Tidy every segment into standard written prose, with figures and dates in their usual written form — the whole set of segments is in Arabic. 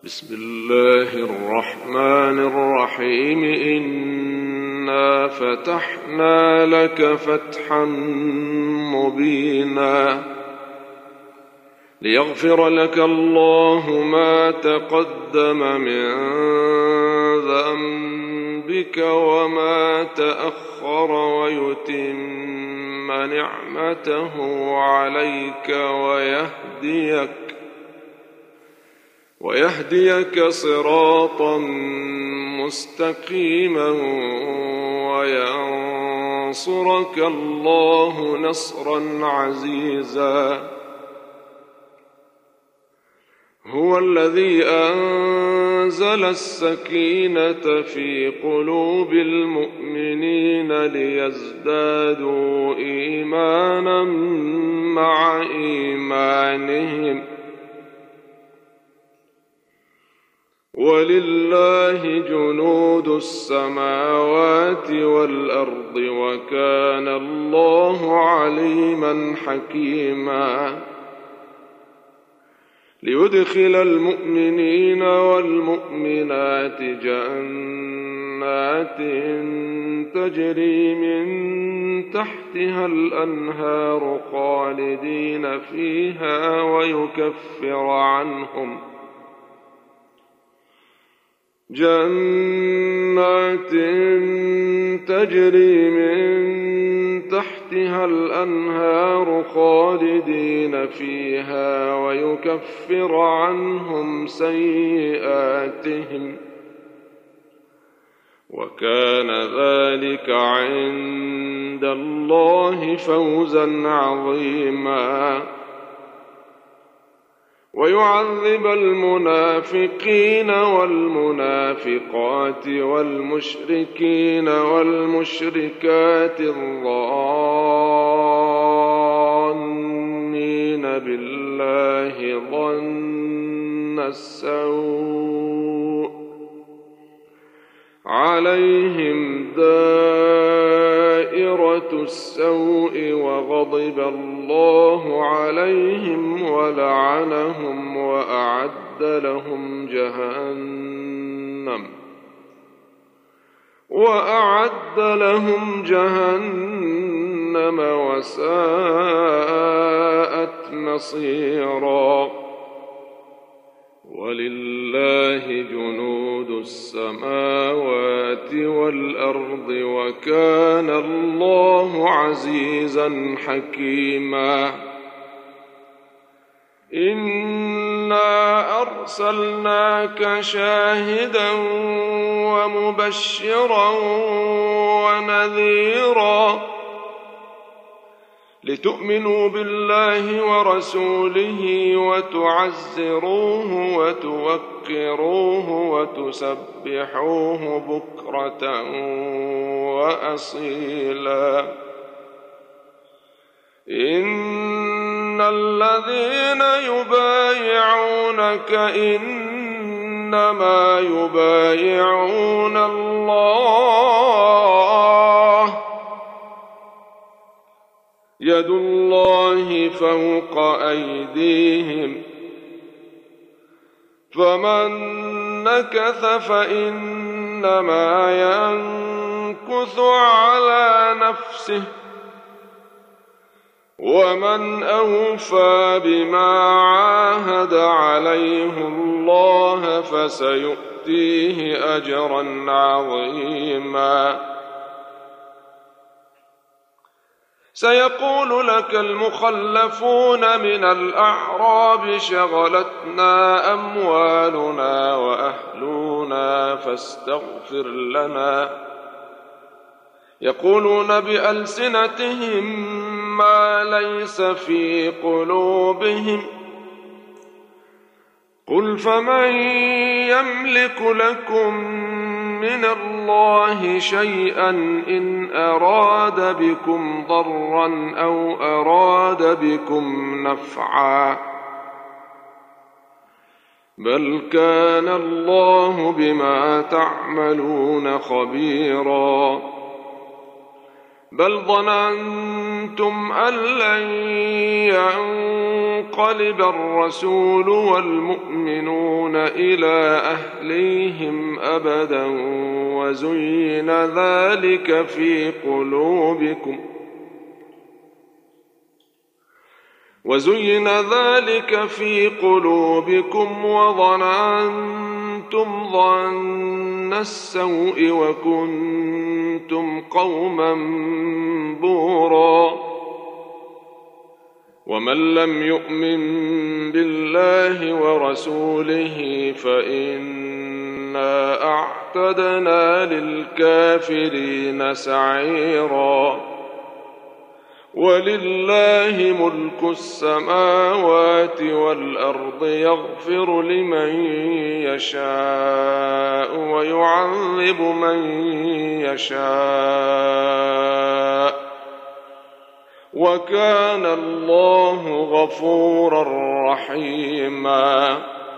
بسم الله الرحمن الرحيم إنا فتحنا لك فتحا مبينا ليغفر لك الله ما تقدم من ذنبك وما تأخر ويتم نعمته عليك ويهديك صراطا مستقيما وينصرك الله نصرا عزيزا. هو الذي أنزل السكينة في قلوب المؤمنين ليزدادوا إيمانا مع إيمانهم ولله جنود السماوات والأرض وكان الله عليما حكيما. ليدخل المؤمنين والمؤمنات جنات تجري من تحتها الأنهار خالدين فيها ويكفر عنهم سيئاتهم وكان ذلك عند الله فوزا عظيما. ويعذب المنافقين والمنافقات والمشركين والمشركات الظانين بالله ظن السوء عليهم دائرة السوء وغضب الله عليهم ولعنهم وأعد لهم جهنم وساءت مصيرا. ولله جنود السماوات والأرض وكان الله عزيزا حكيما. إنا أرسلناك شاهدا ومبشرا ونذيرا لتؤمنوا بالله ورسوله وتعزروه وتوقروه وتسبحوه بكرة وأصيلا. إن الذين يبايعونك إنما يبايعون الله يد الله فوق أيديهم فمن نكث فإنما ينكث على نفسه ومن أوفى بما عاهد عليه الله فسيؤتيه أجرا عظيما. سيقول لك المخلفون من الأعراب شغلتنا أموالنا وأهلنا فاستغفر لنا يقولون بألسنتهم ما ليس في قلوبهم قل فمن يملك لكم من الله شيئا إن أراد بكم ضرا أو أراد بكم نفعا بل كان الله بما تعملون خبيرا. بل ظننتم أن لن ينقلب الرسول والمؤمنون إلى أهليهم أبدا وزين ذلك في قلوبكم وظننتم ظن السوء وكنتم قوما بورا. ومن لم يؤمن بالله ورسوله فإنا أعتدنا للكافرين سعيرا. ولله ملك السماوات والأرض يغفر لمن يشاء ويعذب من يشاء وكان الله غفورا رحيما.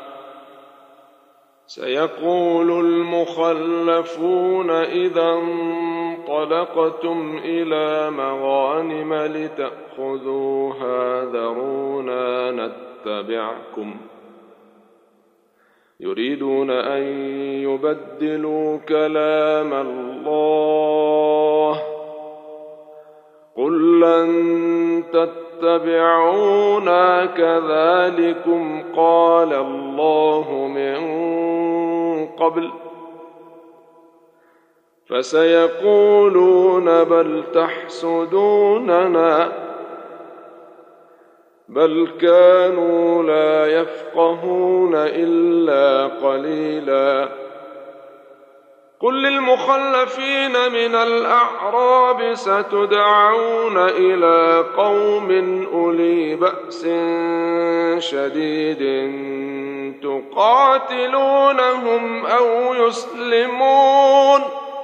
سيقول المخلفون إذا انطلقتم إلى مغانم لتأخذوها ذرونا نتبعكم يريدون أن يبدلوا كلام الله قل لن تتبعونا كذلكم قال الله من قبل فسيقولون بل تحسدوننا بل كانوا لا يفقهون إلا قليلا. قل للمخلفين من الأعراب ستدعون إلى قوم أولي بأس شديد تقاتلونهم أو يسلمون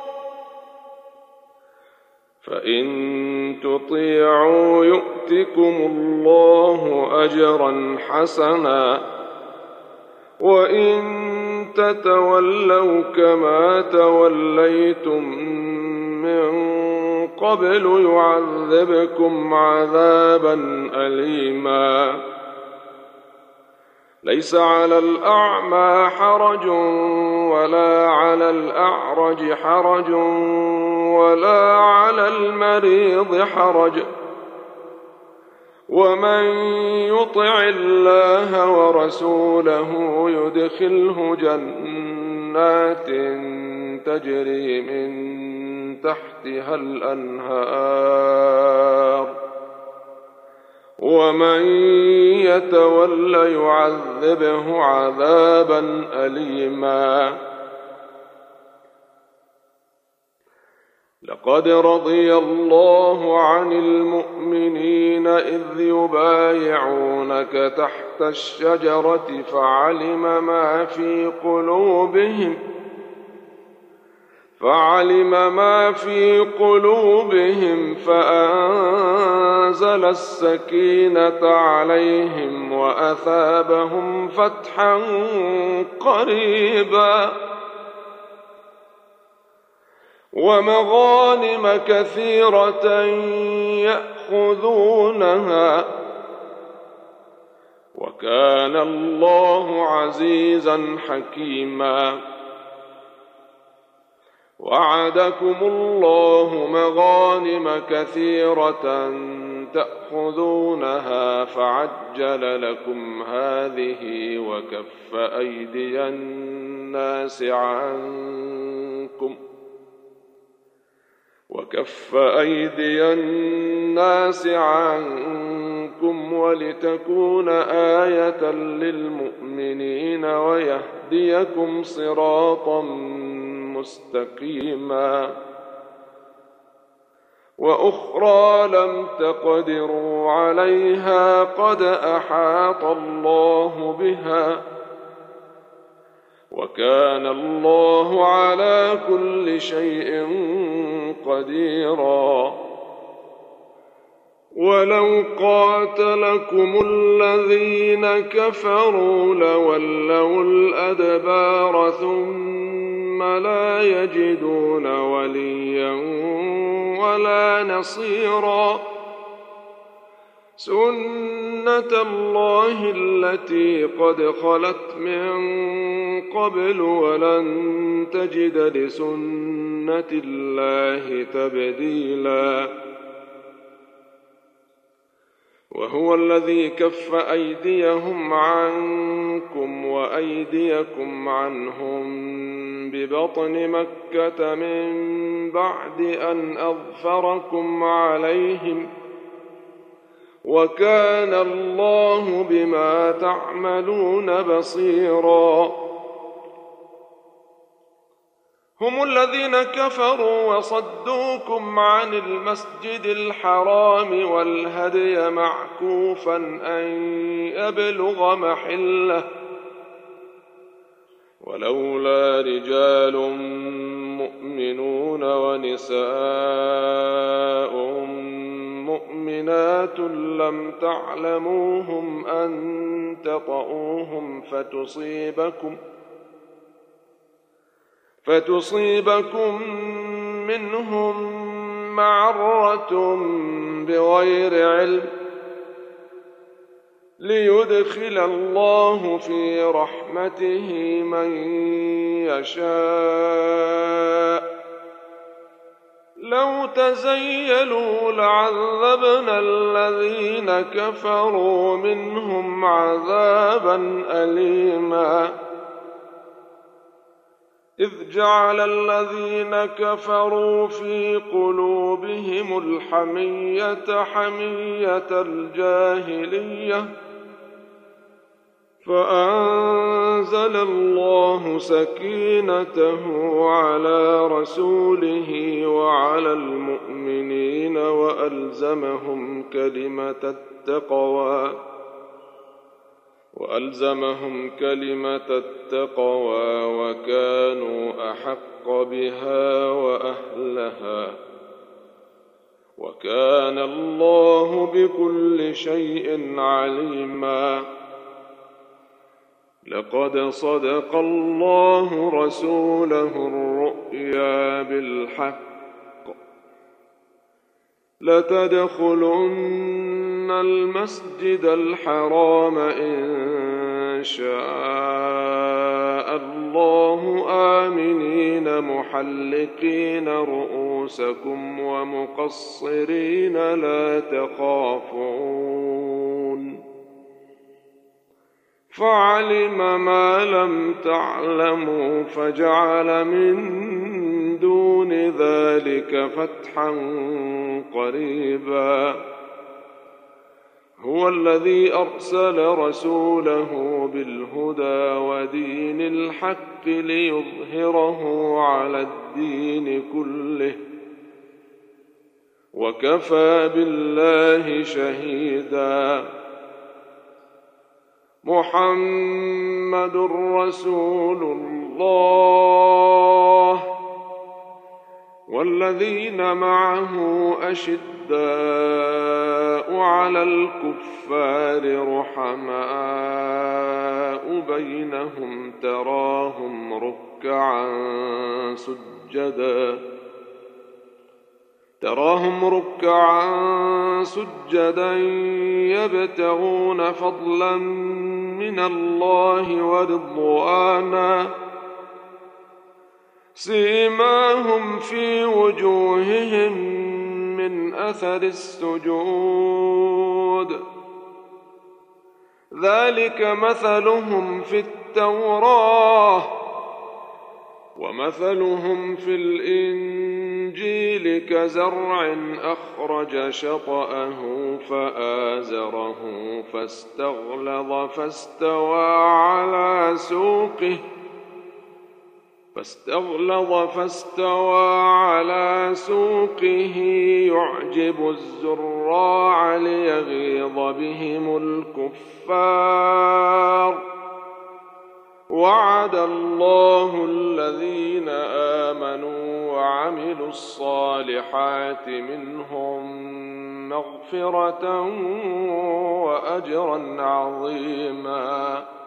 فإن تطيعوا يؤتكم الله أجرا حسنا وإن تتولوا كما توليتم من قبل يعذبكم عذابا أليما. ليس على الأعمى حرج ولا على الأعرج حرج ولا على المريض حرج ومن يطع الله ورسوله يدخله جنات تجري من تحتها الأنهار ومن يتول يعذبه عذابا أليما. لقد رضي الله عن المؤمنين إذ يبايعونك تحت الشجرة فعلم ما في قلوبهم فأنزل السكينة عليهم وأثابهم فتحا قريبا ومغانم كثيرة يأخذونها وكان الله عزيزا حكيما. وعدكم الله مغانم كثيرة تأخذونها فعجل لكم هذه وكف أيدي الناس عنكم ولتكون آية للمؤمنين ويهديكم صراطا مستقيما. وأخرى لم تقدروا عليها قد أحاط الله بها وكان الله على كل شيء قديرا. ولو قاتلكم الذين كفروا لولوا الأدبار ثم لا يجدون وليا ولا نصيرا. سنة الله التي قد خلت من قبل ولن تجد لسنة الله تبديلا وهو الذي كف أيديهم عنكم وأيديكم عنهم ببطن مكة من بعد أن أظفركم عليهم وكان الله بما تعملون بصيرا هم الذين كفروا وصدوكم عن المسجد الحرام والهدي معكوفا أن يبلغ محله ولولا رجال مؤمنون ونساء مؤمنات لم تعلموهم أن تطؤوهم فتصيبكم منهم معرة بغير علم ليدخل الله في رحمته من يشاء لو تزيلوا لعذبنا الذين كفروا منهم عذابا أليما إذ جعل الذين كفروا في قلوبهم الحمية حمية الجاهلية فأنزل الله سكينته على رسوله وعلى المؤمنين وألزمهم كلمة التقوى وكانوا أحق بها وأهلها وكان الله بكل شيء عليما لقد صدق الله رسوله الرؤيا بالحق لتدخلن المسجد الحرام إن شاء الله آمنين محلقين رؤوسكم ومقصرين لا تخافون فعلم ما لم تعلموا فجعل من دون ذلك فتحا قريبا هو الذي أرسل رسوله بالهدى ودين الحق ليظهره على الدين كله وكفى بالله شهيدا محمد رسول الله والذين معه أشداء على الكفار رحماء بينهم تراهم ركعا سجدا يبتغون فضلا من الله ورضوانا سيماهم في وجوههم من أثر السجود ذلك مثلهم في التوراة ومثلهم في الإنجيل كزرع أخرج شطأه فآزره فاستغلظ فاستوى على سوقه يعجب الزراع ليغيظ بهم الكفار وعد الله الذين آمنوا وعملوا الصالحات منهم مغفرة وأجرا عظيما